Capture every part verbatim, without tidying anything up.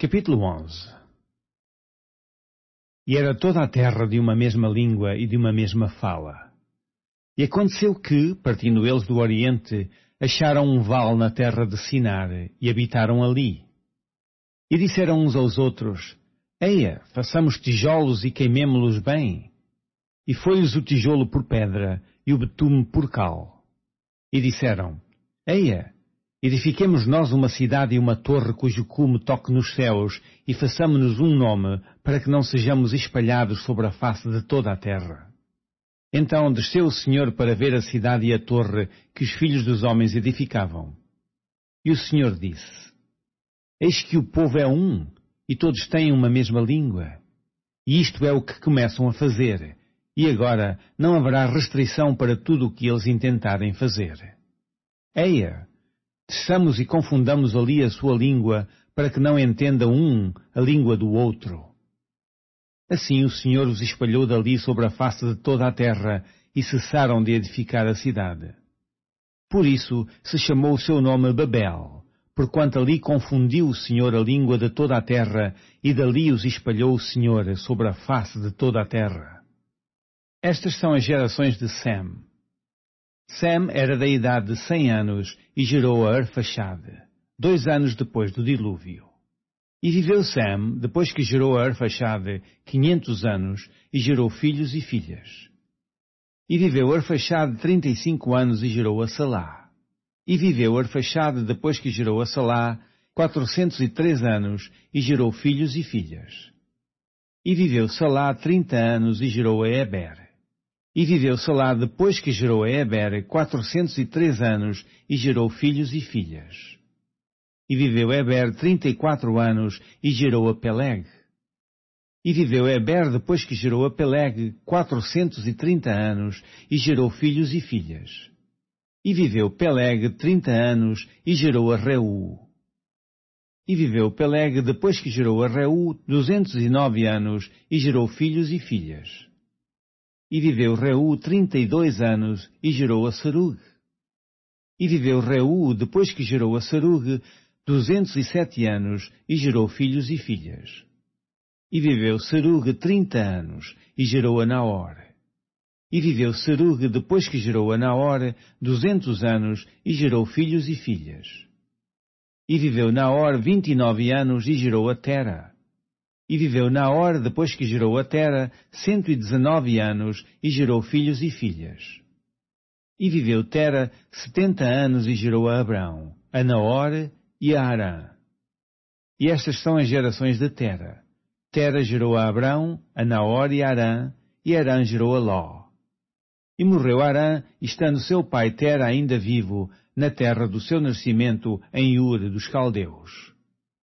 Capítulo onze. E era toda a terra de uma mesma língua e de uma mesma fala. E aconteceu que, partindo eles do Oriente, acharam um vale na terra de Sinar, e habitaram ali. E disseram uns aos outros: Eia, façamos tijolos e queimemo-los bem. E foi-lhes o tijolo por pedra, e o betume por cal. E disseram: Eia, edifiquemos nós uma cidade e uma torre cujo cume toque nos céus, e façamo-nos um nome, para que não sejamos espalhados sobre a face de toda a terra. Então desceu o Senhor para ver a cidade e a torre que os filhos dos homens edificavam. E o Senhor disse: Eis que o povo é um, e todos têm uma mesma língua. E isto é o que começam a fazer, e agora não haverá restrição para tudo o que eles intentarem fazer. Eia, desçamos e confundamos ali a sua língua, para que não entenda um a língua do outro. Assim o Senhor os espalhou dali sobre a face de toda a terra, e cessaram de edificar a cidade. Por isso se chamou o seu nome Babel, porquanto ali confundiu o Senhor a língua de toda a terra, e dali os espalhou o Senhor sobre a face de toda a terra. Estas são as gerações de Sem. Sem era da idade de cem anos e gerou a Arfaxade, dois anos depois do dilúvio. E viveu Sem, depois que gerou a Arfaxade, quinhentos anos, e gerou filhos e filhas. E viveu Arfaxade trinta e cinco anos e gerou a Salá. E viveu Arfaxade, depois que gerou a Salá, quatrocentos e três anos, e gerou filhos e filhas. E viveu Salá trinta anos e gerou a Eber. E viveu Salá, depois que gerou a Eber, quatrocentos e três anos, e gerou filhos e filhas. E viveu Eber trinta e quatro anos, e gerou a Peleg. E viveu Eber, depois que gerou a Peleg, quatrocentos e trinta anos, e gerou filhos e filhas. E viveu Peleg trinta anos, e gerou a Reu. E viveu Peleg, depois que gerou a Reu, duzentos e nove anos, e gerou filhos e filhas. E viveu Reu trinta e dois anos, e gerou a Serug. E viveu Reu, depois que gerou a Serug, duzentos e sete anos, e gerou filhos e filhas. E viveu Serug trinta anos, e gerou a Naor. E viveu Serug, depois que gerou a Naor, duzentos anos, e gerou filhos e filhas. E viveu Naor vinte e nove anos, e gerou a Tera. E viveu Naor, depois que gerou a Tera, cento e dezenove anos, e gerou filhos e filhas. E viveu Tera setenta anos, e gerou a Abrão, a Naor e a Harã. E estas são as gerações de Tera. Tera gerou a Abrão, a Naor e a Harã, e Harã gerou a Ló. E morreu Harã, estando seu pai Tera ainda vivo, na terra do seu nascimento, em Ur dos Caldeus.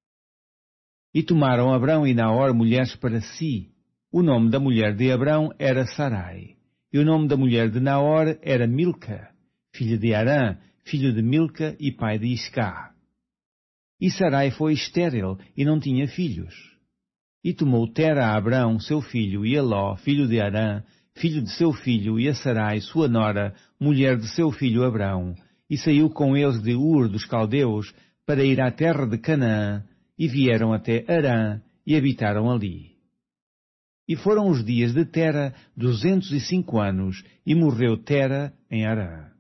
E tomaram Abrão e Naor mulheres para si. O nome da mulher de Abrão era Sarai, e o nome da mulher de Naor era Milca, filha de Harã, filho de Milca e pai de Iscá. E Sarai foi estéril e não tinha filhos. E tomou Tera a Abrão, seu filho, e a Ló, filho de Harã, filho de seu filho, e a Sarai, sua nora, mulher de seu filho Abrão, e saiu com eles de Ur dos Caldeus para ir à terra de Canaã, e vieram até Harã, e habitaram ali. E foram os dias de Tera duzentos e cinco anos, e morreu Tera em Harã.